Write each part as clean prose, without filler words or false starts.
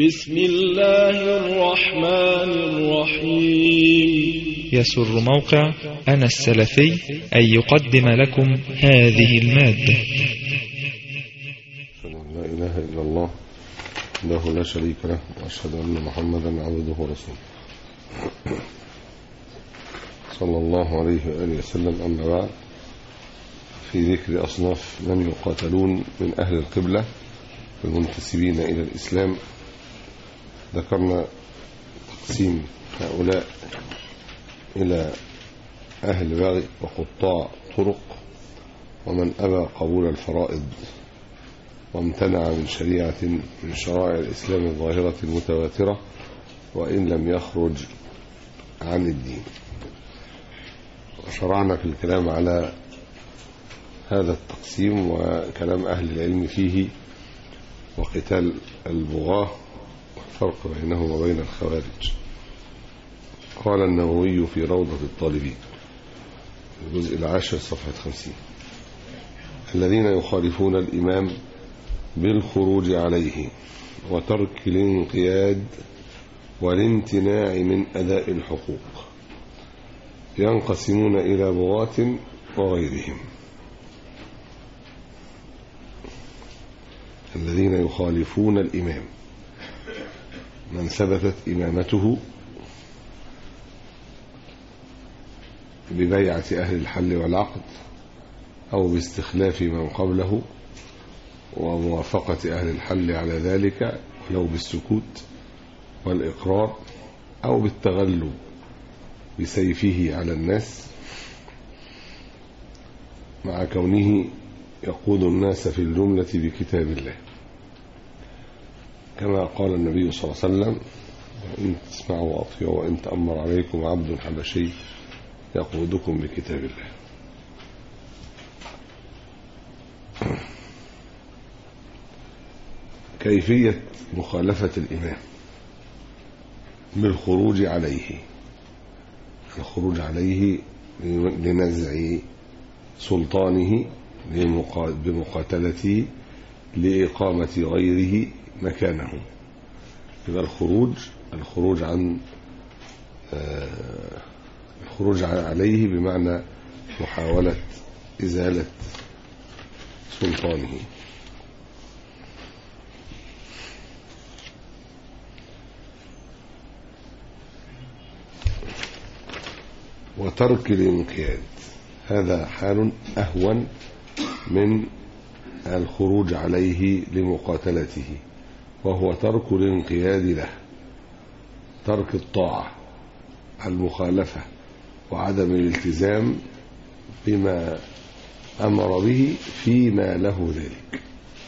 بسم الله الرحمن الرحيم. يسر موقع أنا السلفي أن يقدم لكم هذه المادة. لا إله إلا الله وحده لا شريك له، وأشهد أن محمدا عبده ورسوله صلى الله عليه وآله وسلم. أما بعد، في ذكر أصناف من يقاتلون من أهل القبلة المنتسبين إلى الإسلام، ذكرنا تقسيم هؤلاء إلى أهل بغي وقطاع طرق، ومن أبى قبول الفرائض وامتنع من شريعة من شرائع الإسلام الظاهرة المتواترة وإن لم يخرج عن الدين. وشرعنا في الكلام على هذا التقسيم وكلام أهل العلم فيه وقتال البغاة والفرق بينهم وبين الخوارج. قال النووي في روضة الطالبين الجزء 10 صفحة 50: الذين يخالفون الإمام بالخروج عليه وترك الانقياد والامتناع من أداء الحقوق ينقسمون إلى بغاة وغيرهم. الذين يخالفون الإمام، من ثبتت إمامته ببيعة أهل الحل والعقد أو باستخلاف من قبله وموافقة أهل الحل على ذلك ولو بالسكوت والإقرار أو بالتغلب بسيفه على الناس، مع كونه يقود الناس في الجملة بكتاب الله، كما قال النبي صلى الله عليه وسلم: وإن تسمعوا وأطيعوا وإن تأمر عليكم عبد حبشي يقودكم بكتاب الله. كيفية مخالفة الإمام بالخروج عليه: الخروج عليه لنزع سلطانه بمقاتلته لإقامة غيره مكانه. يبقى الخروج عليه بمعنى محاولة إزالة سلطانه. وترك الانقياد، هذا حال أهون من الخروج عليه لمقاتلته، وهو ترك الانقياد له، ترك الطاعة، المخالفة وعدم الالتزام بما أمر به فيما له ذلك.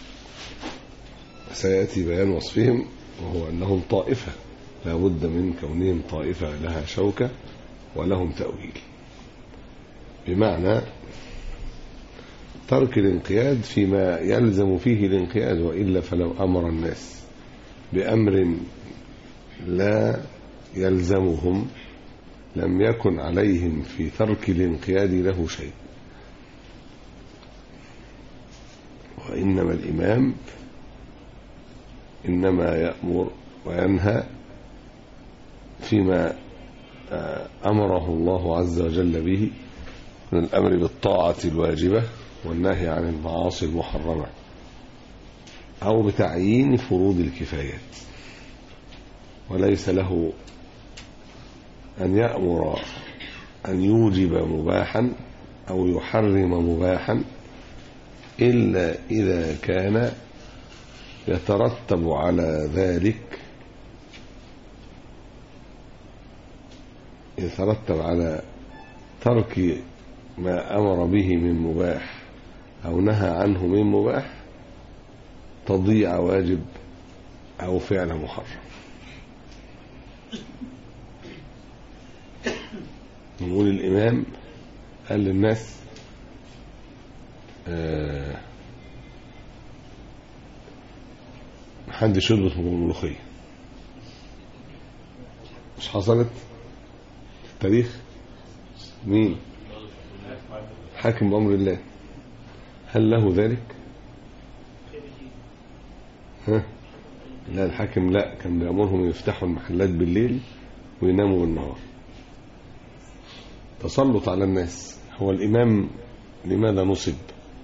سيأتي بيان وصفهم، وهو أنهم طائفة، لا بد من كونهم طائفة لها شوكة ولهم تأويل، بمعنى ترك الانقياد فيما يلزم فيه الانقياد، وإلا فلو أمر الناس بأمر لا يلزمهم لم يكن عليهم في ترك الانقياد له شيء. وإنما الإمام إنما يأمر وينهى فيما أمره الله عز وجل به من الأمر بالطاعة الواجبة والنهي عن المعاصي المحرمة، أو بتعيين فروض الكفايات، وليس له أن يأمر أن يوجب مباحا أو يحرم مباحا إلا إذا كان يترتب على ذلك على ترك ما أمر به من مباح أو نهى عنه من مباح تضييع واجب أو فعل محرم. نقول الإمام قال للناس محدش يضبط ملوخية، مش حصلت في التاريخ؟ مين حاكم بأمر الله؟ هل له ذلك؟ لا الحاكم لا، كان بيأمرهم يفتحوا المحلات بالليل ويناموا بالنهار. تسلط على الناس. هو الإمام لماذا نصب؟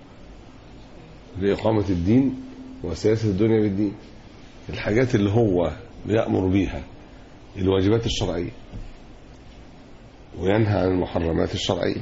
لإقامة الدين وسياسة الدنيا بالدين. الحاجات اللي هو بيأمر بيها الواجبات الشرعية وينهى عن المحرمات الشرعية،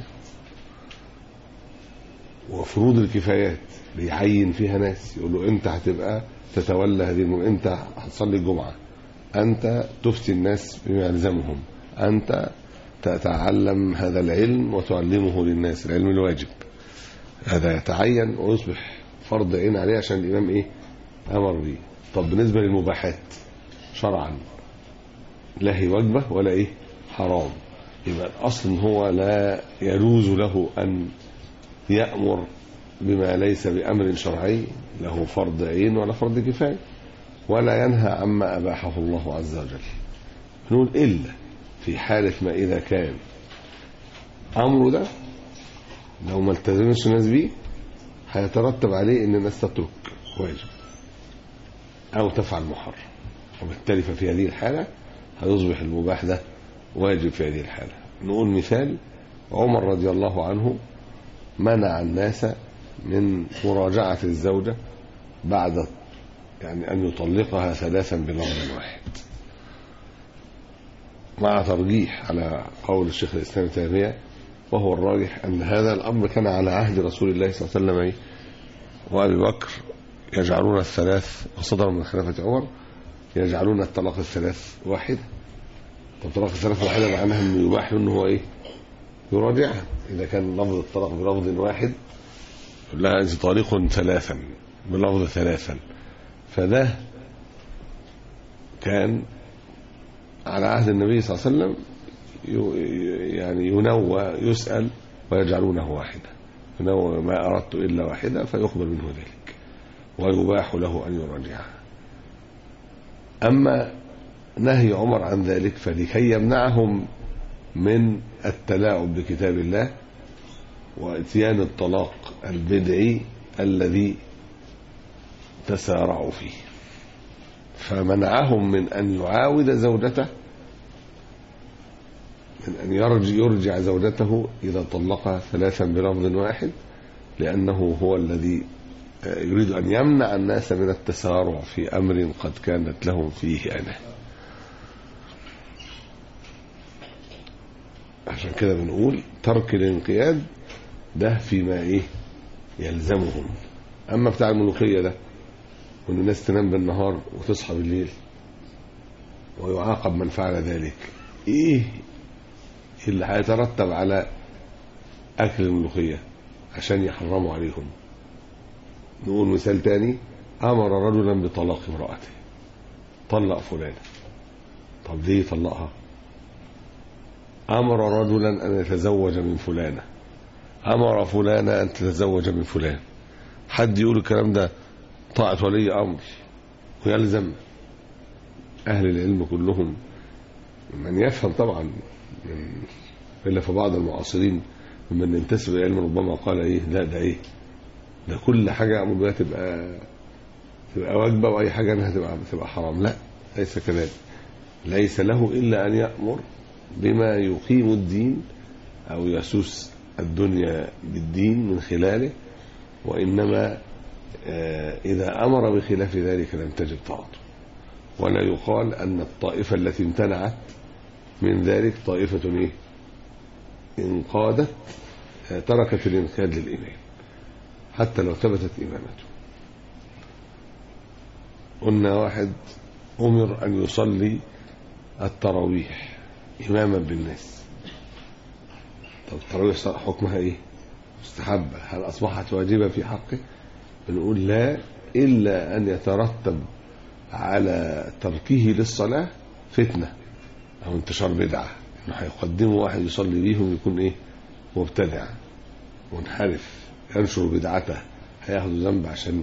وفروض الكفايات بيعين فيها ناس يقول له انت هتبقى تتولى هذه انت هتصلي الجمعة، انت تفتي الناس بما يلزمهم، انت تتعلم هذا العلم وتعلمه للناس، العلم الواجب هذا يتعين ويصبح فرض عين عليه عشان الإمام ايه أمر به. طب بالنسبة للمباحات شرعا لا هي واجبة ولا ايه حرام، يبقى الأصل إن هو لا يجوز له أن يأمر بما ليس بأمر شرعي له فرض عين ولا فرض كفاية، ولا ينهى عما أباحه الله عز وجل. نقول إلا في حالة ما إذا كان أمره ده لو ما التزمش الناس بيه هيترتب عليه إن الناس تترك واجب أو تفعل محرم، وبالتالي ففي هذه الحالة هيصبح المباح ده واجب في هذه الحالة. نقول مثال: عمر رضي الله عنه منع الناس من مراجعة الزوجة بعد يعني أن يطلقها 3 بلفظ واحد، مع ترجيح على قول الشيخ الإسلام ابن تيمية، وهو الراجح أن هذا الأمر كان على عهد رسول الله صلى الله عليه وسلم وأبي بكر يجعلون 3، وصدر من خلافة عمر يجعلون الطلاق 3 واحدة. طب طلاق 3 واحدة معناها أنه يباح أنه هو إيه يراجعها. إذا كان لفظ الطلاق بلفظ واحد يقول لها أنت طالق 3 بلفظ 3، فده كان على عهد النبي صلى الله عليه وسلم يعني ينوى يسأل ويجعلونه واحدة، ينوى ما أردت إلا واحدة فيقبل منه ذلك ويباح له أن يراجعها. أما نهي عمر عن ذلك فلكي يمنعهم من التلاعب بكتاب الله واتيان الطلاق البدعي الذي تسارعوا فيه، فمنعهم من أن يعاود زوجته، من أن يرجع زوجته إذا طلقها 3 بلفظ واحد، لأنه هو الذي يريد أن يمنع الناس من التسارع في أمر قد كانت لهم فيه أنا. عشان كده بنقول ترك الانقياد ده فيما ايه يلزمهم. اما بتاع الملوخية ده وان الناس تنام بالنهار وتصحى بالليل ويعاقب من فعل ذلك، ايه اللي هيترتب على اكل الملوخية عشان يحرموا عليهم؟ نقول مثال تاني: امر رجلا بطلاق امرأته، طلق فلانة. طب ليه طلقها؟ امر رجلا ان يتزوج من فلانة، امر فلانة ان تتزوج من فلان. حد يقول الكلام ده طاعة ولي امر ويلزم؟ اهل العلم كلهم من يفهم طبعا الا في بعض المعاصرين ممن ينتسب الى العلم ربما قال ايه لا ده ايه ده كل حاجة امر بها تبقى واجبة واي حاجة انها تبقى حرام. لا، ليس كذلك. ليس له الا ان يأمر بما يقيم الدين أو يسوس الدنيا بالدين من خلاله، وإنما إذا أمر بخلاف ذلك لم تجب طاعته. ولا يقال أن الطائفة التي امتنعت من ذلك طائفة إيه انقادت تركت الانقياد للإمام حتى لو ثبتت إمامته. قلنا واحد أمر أن يصلي التراويح إماما بالناس. طب التراويح حكمها إيه؟ مستحبة. هل أصبحت واجبة في حقه؟ بنقول لا، إلا أن يترتب على تركه للصلاة فتنة أو انتشار بدعة، إنه هيقدموا واحد يصلي بيهم يكون إيه مبتدع منحرف ينشر بدعته، هياخد ذنب عشان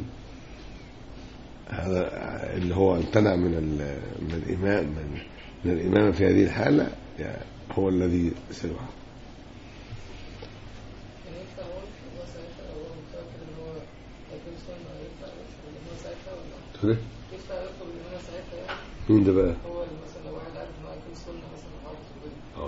هذا اللي هو امتنع من الإمامة في هذه الحالة يعني هو الذي سيعاقب. مين ده بقى؟ هو مثلا لو واحد عارف انه هيكون سنه مثلا حافظ وكده.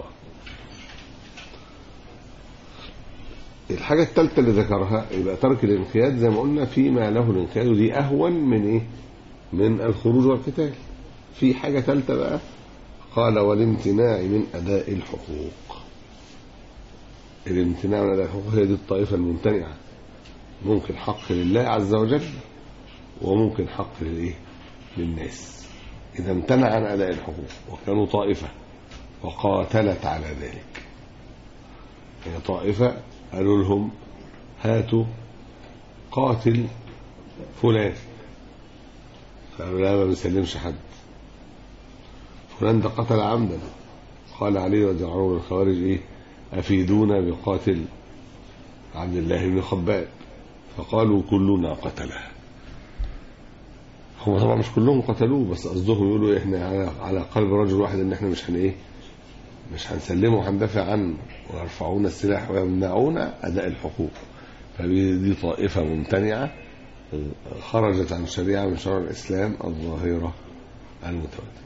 الحاجة الثالثة اللي ذكرها يبقى ترك الانقياد زي ما قلنا فيما له الانقياد، ودي أهون من إيه؟ من الخروج والقتال. في حاجة ثالثة بقى قال والامتناع من أداء الحقوق. الامتناع من أداء الحقوق هي دي الطائفة الممتنعة. ممكن حق لله عز وجل وممكن حق للإيه؟ للناس. إذا امتنع عن أداء الحقوق وكانوا طائفة وقاتلت على ذلك، هي طائفة قالوا لهم هاتوا قاتل فلان، فقالوا لا ما بنسلمش حد، فلان ده قتل عمدا. قال علي رضي الله عنه للخوارج ايه؟ افيدونا بقاتل عبد الله بن خباب، فقالوا كلنا قتله. هم طبعا مش كلهم قتلوه، بس قصدهم يقولوا احنا على قلب رجل واحد ان احنا مش هنسلمه وهندافع عنه، ويرفعون السلاح ويمنعون أداء الحقوق. فدي طائفة ممتنعة خرجت عن شريعة من شرع الإسلام الظاهرة المتواجدة.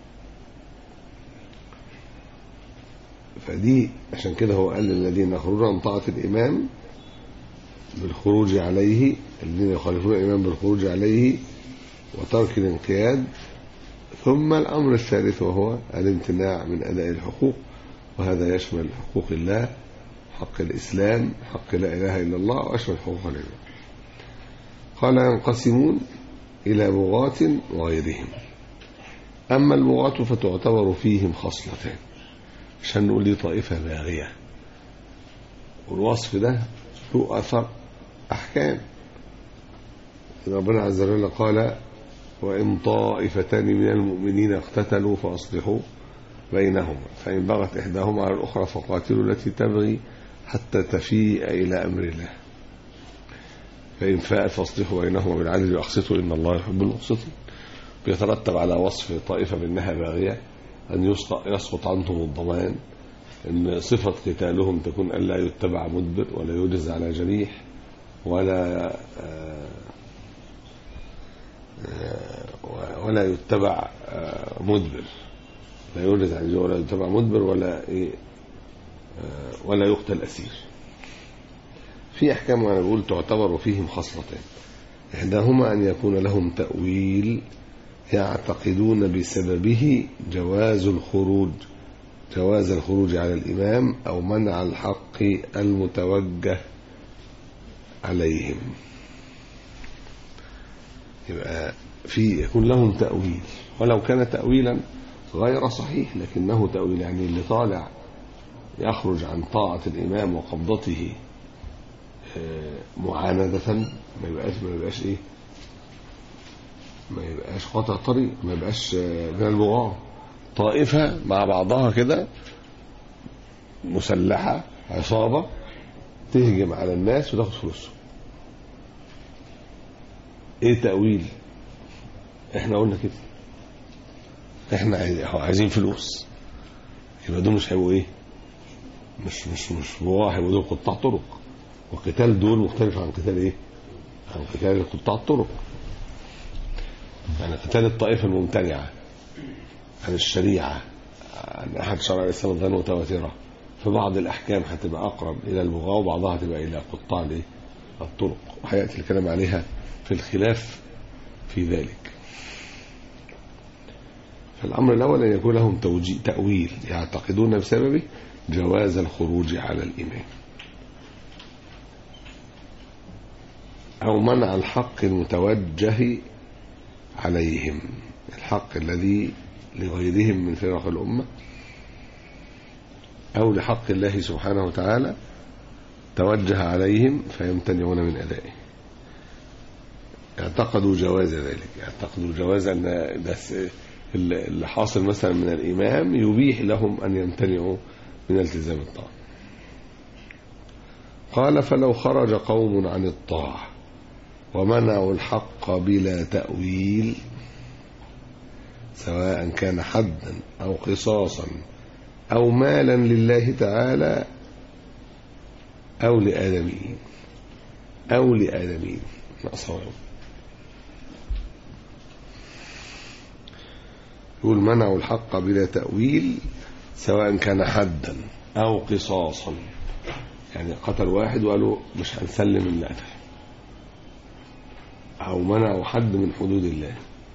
فدي عشان كده هو قال للذين يخرجون عن طاعة الإمام بالخروج عليه، الذين يخالفون الإمام بالخروج عليه وترك الانقياد. ثم الأمر الثالث وهو الامتناع من أداء الحقوق، وهذا يشمل حقوق الله، حق الإسلام، حق لا إله إلا الله، ويشمل حقوق العباد. قال ينقسمون إلى بغاة وغيرهم. أما البغاة فتعتبر فيهم خصلتان، عشان نقول لي طائفة باغية، والوصف ده له أثر أحكام. ربنا عز وجل قال وإن طائفتان من المؤمنين اقتتلوا فأصلحوا بينهما فإن بغت إحداهما على الأخرى فقاتلوا التي تبغي حتى تفيء إلى أمر الله فإن فاءت فاصلحوا بينهما بالعدل وأقسطوا إن الله يحب المقسطين. بيترتب على وصف طائفة بأنها باغية أن يسقط عنهم الضمان، أن صفة قتالهم تكون ألا يتبع مدبر ولا يجز على جريح ولا يتبع مدبر، لا يولد عن جوه ولا يتبع مدبر ولا يقتل أسير. في أحكام وأنا بقول تعتبر فيهم خصلتين، إحداهما أن يكون لهم تأويل يعتقدون بسببه جواز الخروج على الإمام أو منع الحق المتوجه عليهم. يبقى يكون لهم تأويل، ولو كان تأويلا غير صحيح لكنه تأويل، يعني اللي طالع يخرج عن طاعة الإمام وقبضته معاندة ما يبقاش قطع طريق، ما يبقاش من البغاة. طائفة مع بعضها كده مسلحة عصابة تهجم على الناس وتاخد فلوسهم. ايه تأويل؟ احنا قلنا كده، احنا عايزين فلوس، يبقى دول مش هيبقوا ايه، مش بغاة، هيبقوا دول قطاع طرق. وقتال دول مختلف عن قتال ايه، عن قتال قطاع الطرق. يعني قتال الطائفة الممتنعة عن الشريعة عن أحد شرائع الإسلام الظاهرة المتواترة، في بعض الأحكام هتبقى أقرب إلى البغاة وبعضها هتبقى إلى قطاع الطرق، وهيأتي الكلام عليها في الخلاف في ذلك. فالأمر الأول أن يكون لهم تأويل يعتقدون بسببه جواز الخروج على الإمام أو منع الحق المتوجه عليهم، الحق الذي لغيرهم من فرق الأمة أو لحق الله سبحانه وتعالى توجه عليهم فيمتنعون من أدائه. اعتقدوا جواز ذلك، اعتقدوا جواز أن اللي حاصل مثلا من الإمام يبيح لهم أن يمتنعوا من التزام الطاعة. قال فلو خرج قوم عن الطاعة ومنعوا الحق بلا تأويل سواء كان حدا أو قصاصا أو مالا لله تعالى أو لآدمين نقصهم. يقول منعوا الحق بلا تأويل سواء كان حدا أو قصاصا، يعني قتل واحد وقالوا مش هنسلم اللي قتل، أو منعوا حد من حدود الله،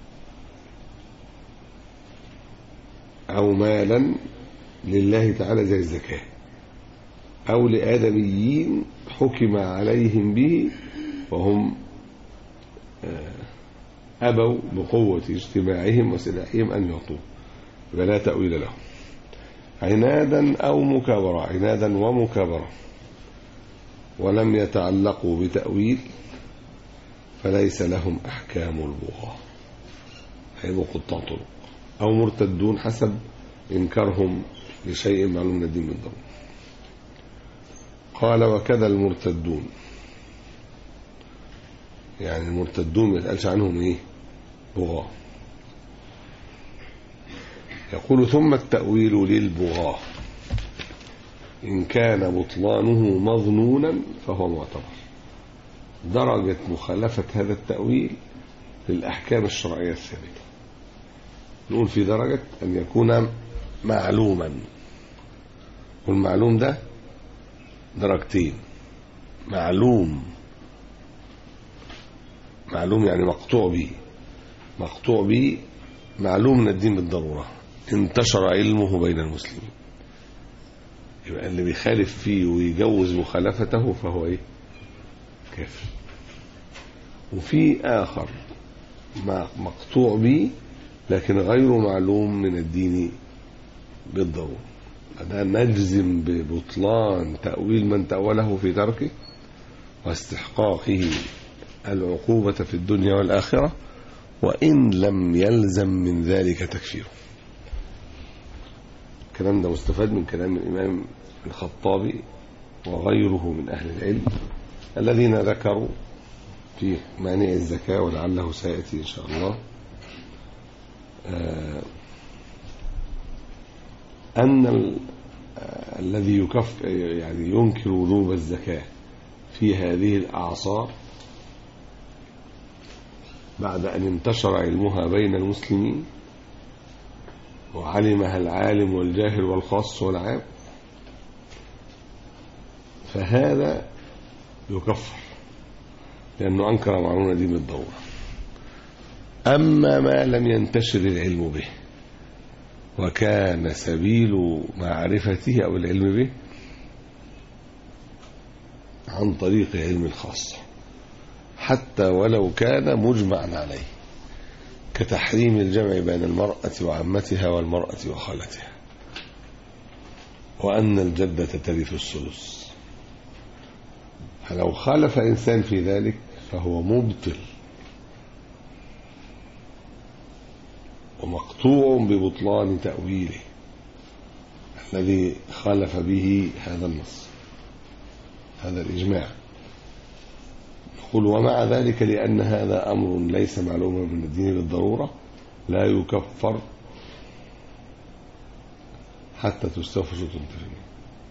أو مالا لله تعالى زي الزكاة، أو لآدميين حكم عليهم به وهم أبوا بقوة اجتماعهم وسلاحهم أن يعطوه، فلا تأويل لهم. عنادا أو مكابرة، عنادا ومكابرة، ولم يتعلقوا بتأويل فليس لهم أحكام البغاة، هيبقوا قطاع طرق أو مرتدون حسب إنكارهم لشيء معلوم من الدين بالضبط. قال وكذا المرتدون، يعني المرتدون ما يتقالش عنهم ايه؟ بغاة. يقول ثم التأويل للبغاة إن كان بطلانه مظنونا فهو معتبر. درجة مخالفة هذا التأويل للأحكام الشرعية الثابتة، نقول في درجة أن يكون معلوما، والمعلوم ده درجتين: معلوم يعني مقطوع به، مقطوع به معلوم من الدين بالضرورة، انتشر علمه بين المسلمين، يبقى اللي بيخالف فيه ويجوز مخالفته فهو ايه؟ كافر. وفي آخر مقطوع به لكن غير معلوم من الدين بالضرورة، هذا نجزم ببطلان تأويل من تأوله في تركه واستحقاقه العقوبة في الدنيا والآخرة، وإن لم يلزم من ذلك تكفيره. الكلام ده مستفاد من كلام الإمام الخطابي وغيره من أهل العلم الذين ذكروا في مانع الزكاة، ولعله سيأتي إن شاء الله، أن الذي يعني ينكر وجوب الزكاة في هذه الأعصار بعد أن انتشر علمها بين المسلمين وعلمها العالم والجاهل والخاص والعام، فهذا يكفر لأنه أنكر معلومة دي بالضرورة. أما ما لم ينتشر العلم به وكان سبيل معرفته أو العلم به عن طريق علم الخاصة حتى ولو كان مجمعا عليه، كتحريم الجمع بين المرأة وعمتها والمرأة وخالتها، وأن الجدة ترث الثلث، فلو خالف إنسان في ذلك فهو مبطل ومقطوع ببطلان تأويله الذي خالف به هذا النص، هذا الإجماع. نقول ومع ذلك لأن هذا أمر ليس معلوما من الدين بالضرورة لا يكفر حتى تستوفى شروط التفريق.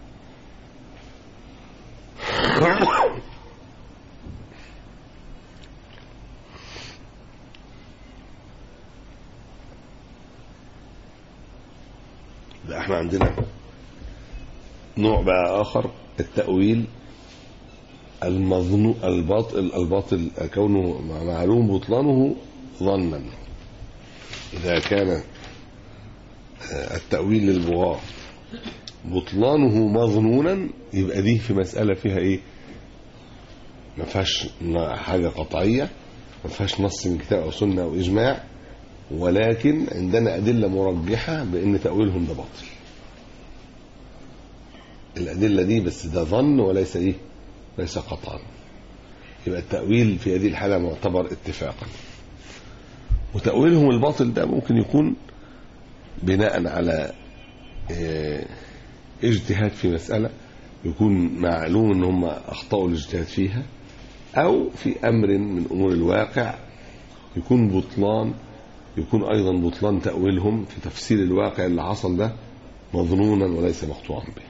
ده احنا عندنا نوع بقى آخر، التأويل المظنون الباطل كونه معلوم بطلانه ظنا. إذا كان التأويل للبغاة بطلانه مظنونا يبقى دي في مسألة فيها ايه؟ ما فيهاش حاجة قطعية، ما فيهاش نص من كتاب أو سنة أو إجماع، ولكن عندنا أدلة مرجحة بأن تأويلهم ده باطل. الأدلة دي بس ده ظن وليس ايه؟ ليس قطعا. يبقى التأويل في هذه الحالة معتبر اتفاقا. وتأويلهم الباطل ده ممكن يكون بناء على اجتهاد في مسألة يكون معلوم ان هم اخطأوا الاجتهاد فيها، او في امر من امور الواقع يكون ايضا بطلان تأويلهم في تفسير الواقع اللي حصل ده مظنونا وليس مقطوعا به.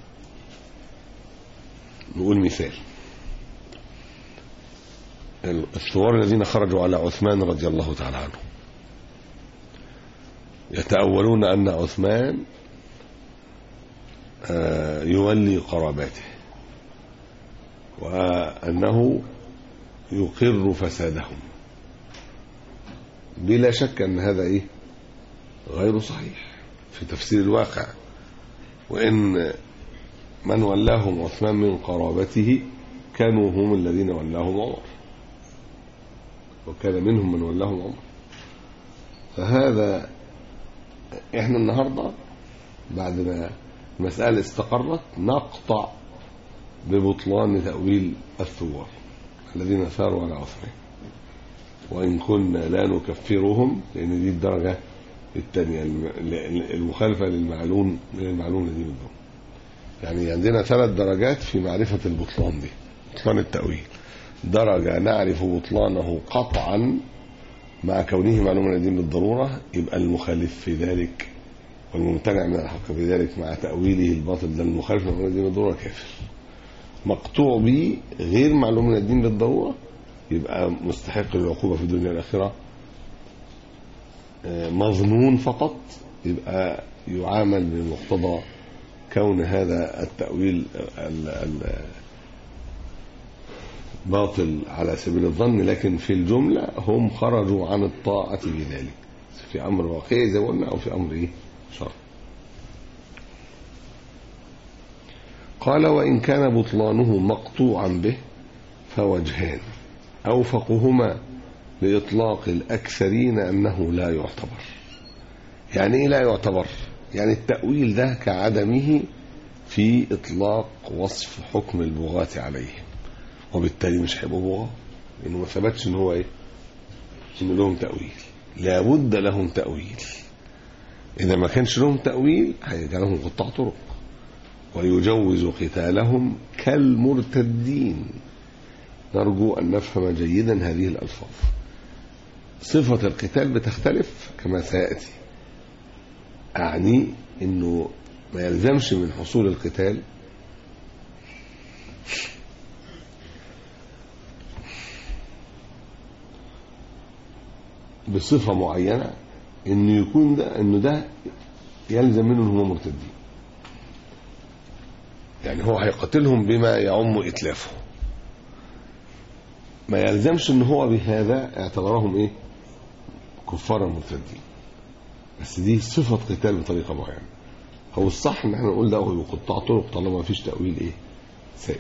نقول مثال: الثوار الذين خرجوا على عثمان رضي الله تعالى عنه يتأولون أن عثمان يولي قراباته وأنه يقر فسادهم. بلا شك أن هذا غير صحيح في تفسير الواقع، وإن من ولاهم عثمان من قرابته كانوا هم الذين ولاهم عمر، وكان منهم من ولاهم عمر. فهذا احنا النهاردة بعد ما المسألة استقرت نقطع ببطلان تأويل الثوار الذين ثاروا على عثمان، وإن كنا لا نكفرهم، لأن دي الدرجة الثانية المخالفة للمعلوم من المعلوم الذي منهم. يعني عندنا 3 درجات في معرفة البطلان دي، بطلان التأويل. درجة نعرف بطلانه قطعا مع كونه معلوم من الدين بالضرورة، يبقى المخالف في ذلك والممتنع من الحق في ذلك مع تأويله الباطل ده المخالف من الدين بالضرورة كافر. مقطوع به غير معلوم من الدين بالضرورة يبقى مستحق للعقوبة في الدنيا والآخرة، مظنون فقط يبقى يعامل بمقتضى كون هذا التأويل باطل على سبيل الظن، لكن في الجملة هم خرجوا عن الطاعة بذلك في أمر واقعي زي ما قلنا أو في أمر شرعي. قال وإن كان بطلانه مقطوعا به فوجهان أوفقهما لإطلاق الأكثرين أنه لا يعتبر. يعني إيه لا يعتبر؟ يعني التأويل ده كعدمه في إطلاق وصف حكم البغاة عليهم، وبالتالي مش هيبقوا بغاة لأنه ما ثبتش إن هو إن لهم تأويل. لابد لهم تأويل، إذا ما كانش لهم تأويل هيجعلهم قطاع طرق ويجوز قتالهم كالمرتدين. نرجو أن نفهم جيدا هذه الألفاظ. صفة القتال بتختلف كما سيأتي، أعني أنه ما يلزمش من حصول القتال بصفة معينة أنه يكون ده يلزم منه أنهم مرتدين. يعني هو هيقتلهم بما يعم إتلافه، ما يلزمش أنه هو بهذا اعتبرهم كفارا مرتدين، بس دي صفة قتال بطريقة معينة. هو الصح ان احنا نقول ده هو قطاع طرق طالما ما فيش تأويل سائل.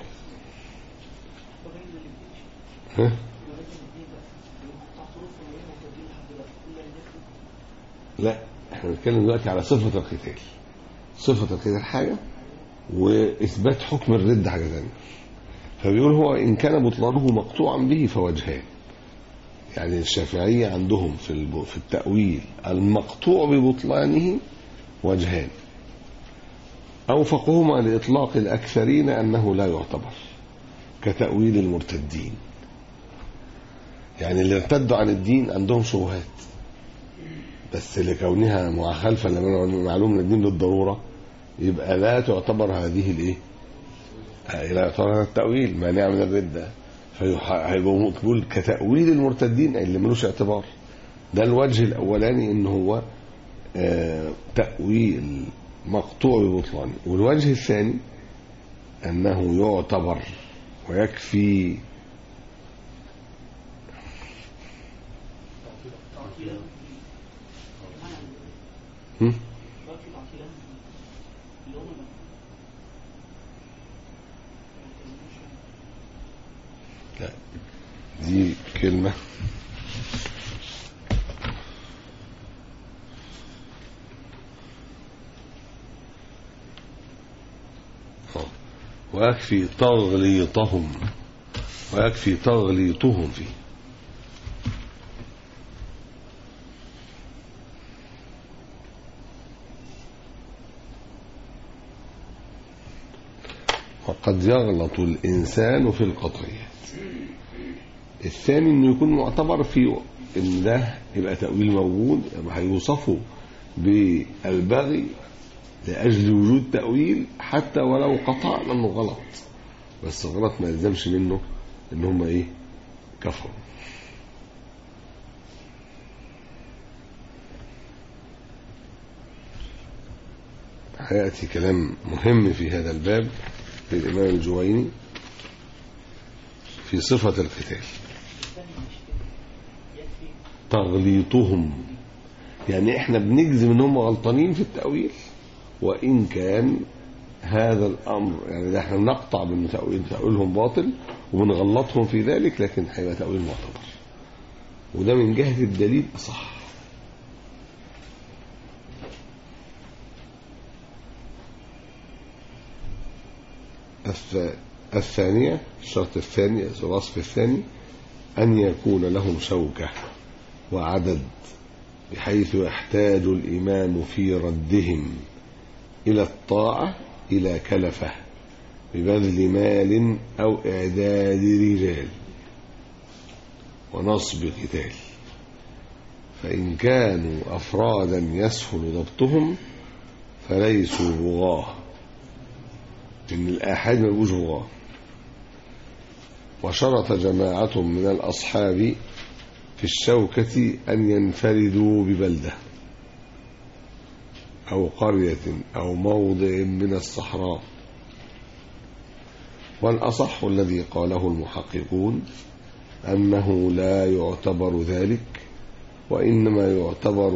لا، احنا بنتكلم دلوقتي على صفة القتال. صفة القتال حاجة وإثبات حكم الرد حاجة ثانية. فبيقول هو إن كان بطلانه مقطوعا به فوجهان. يعني الشافعية عندهم في التأويل المقطوع ببطلانه وجهان أوفقهما لإطلاق الأكثرين أنه لا يعتبر كتأويل المرتدين. يعني اللي ارتدوا عن الدين عندهم شبهات، بس لكونها مخالفة لما معلوم من الدين بالضرورة يبقى لا تعتبر هذه لا يعتبر هذا التأويل مانع من الردة، فهيبقوا مقبول كتأويل المرتدين اللي ملوش اعتبار. ده الوجه الأولاني إن هو تأويل مقطوع ببطلانه. والوجه الثاني أنه يعتبر ويكفي لا دي كلمة ويكفي تغليطهم فيه. وقد يغلط الإنسان في القطعيات. الثاني انه يكون معتبر في ان ده يبقى تأويل موجود، هيوصفه بالبغي لأجل وجود تأويل حتى ولو قطع انه غلط، بس غلط ما يلزمش منه ان هم هيأتي كلام مهم في هذا الباب للإمام الجويني في صفة القتال. تغليطهم، يعني احنا بنجزم انهم غلطانين في التأويل، وإن كان هذا الأمر يعني ده احنا بنقطع بأن تأويلهم باطل وبنغلطهم في ذلك، لكن هيبقى تأويل معتبر، وده من جهة الدليل أصح. الثانية، الشرط الثاني، الوصف الثاني، أن يكون لهم شوكة وعدد بحيث يحتاج الإمام في ردهم إلى الطاعة إلى كلفة ببذل مال أو إعداد رجال ونصب قتال. فإن كانوا أفرادا يسهل ضبطهم فليسوا بغاة، إن الآحاد ما يبقوش بغاة. وشرط جماعة من الأصحاب في الشوكة أن ينفردوا ببلدة أو قرية أو موضع من الصحراء. والأصح الذي قاله المحققون أنه لا يعتبر ذلك، وإنما يعتبر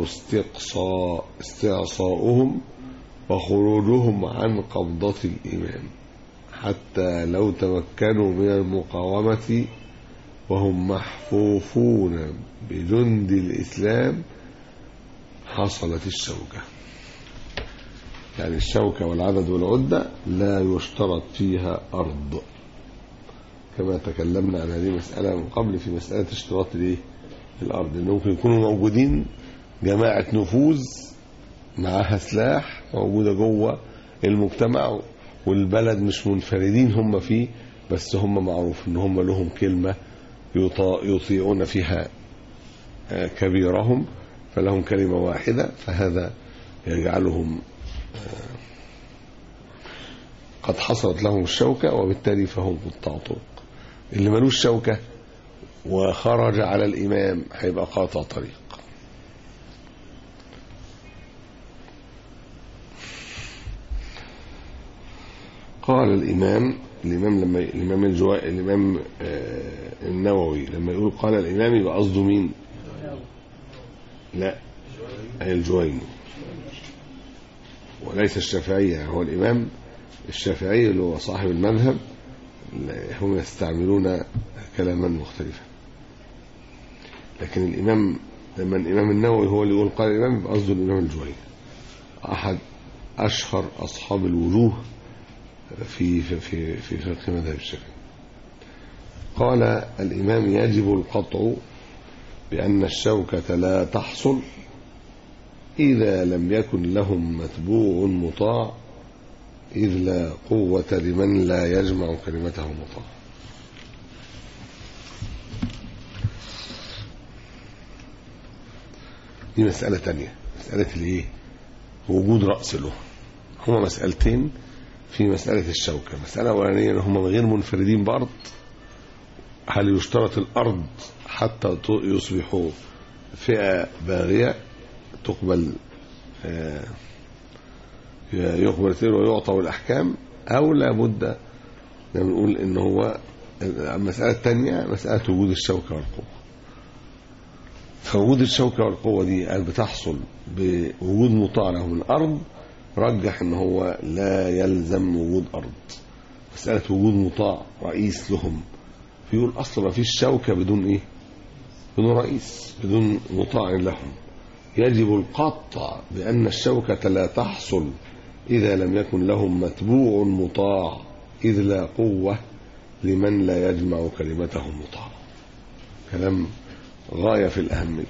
استعصاؤهم وخروجهم عن قبضة الإمام، حتى لو تمكنوا من المقاومة وهم محفوفون بجند الإسلام حصلت الشوكة. يعني الشوكة والعدد والعدة لا يشترط فيها أرض، كما تكلمنا عن هذه المسألة من قبل في مسألة اشتراط الأرض، إنه ممكن يكونوا موجودين جماعة نفوذ معها سلاح موجودة جوه المجتمع والبلد، مش منفردين هم فيه، بس هم معروف إن هم لهم كلمة يطيعون فيها كبيرهم، فلهم كلمة واحدة، فهذا يجعلهم قد حصلت لهم الشوكة، وبالتالي فهم قطاع طرق. اللي ملوش شوكة وخرج على الإمام هيبقى قاطع طريق. قال الإمام لما الإمام النووي لما يقول قال الإمام يبقى قصده مين؟ لا، الجويني وليس الشافعي. يعني هو الإمام الشافعي اللي هو صاحب المذهب هم يستعملون كلاما مختلفا، لكن الإمام لما الإمام النووي هو اللي يقول قال الإمام يبقى قصده الإمام الجويني، أحد أشهر أصحاب الوجوه في فقه مذهب الشافعي. قال الإمام يجب القطع بأن الشوكة لا تحصل إذا لم يكن لهم متبوع مطاع، إذ لا قوة لمن لا يجمع كلمته مطاع. دي مسألة تانية، مسألة وجود رأس له. هما مسألتين في مسألة الشوكة. مسألة أولانية أن هم غير منفردين بأرض، هل يشترط الأرض حتى يصبحوا فئة باغية تقبل يقبل ويعطوا الأحكام، أو لابد نقول إن هو المسألة الثانية مسألة وجود الشوكة والقوة. فوجود الشوكة والقوة دي هل بتحصل بوجود مطاع لهم الأرض؟ رجح إن هو لا يلزم وجود أرض، مسألة وجود مطاع رئيس لهم. فيقول أصلا ما فيش شوكة بدون بدون رئيس، بدون مطاع لهم. يجب القطع بأن الشوكة لا تحصل إذا لم يكن لهم متبوع مطاع، إذ لا قوة لمن لا يجمع كلمته مطاع. كلام غاية في الأهمية.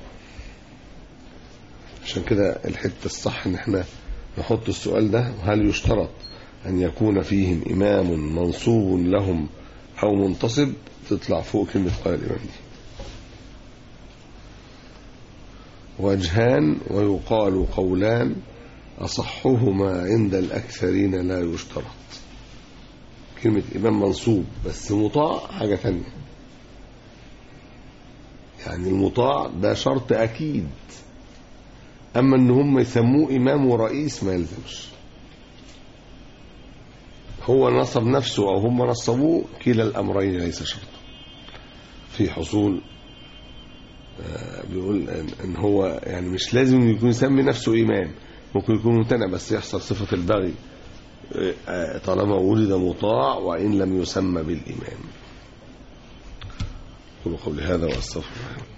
عشان كده الحتة الصح إن احنا نحط السؤال ده: هل يشترط أن يكون فيهم إمام منصوب لهم أو منتصب؟ تطلع فوق كلمة قال الإمام دي. وجهان ويقال قولان، أصحهما عند الأكثرين لا يشترط. كلمة إمام منصوب بس مطاع حاجة ثانية، يعني المطاع ده شرط أكيد، أما إن هم يسموه إمام ورئيس ما يلزمش. هو نصب نفسه أو هم نصبوه، كلا الأمرين ليس شرطا في حصول. بيقول إن هو يعني مش لازم يكون يسمي نفسه إمام، ممكن يكون ممتنع بس يحصل صفة البغي طالما ولد مطاع وإن لم يسمى بالإمام. قولوا قولي هذا وأستغفر الله.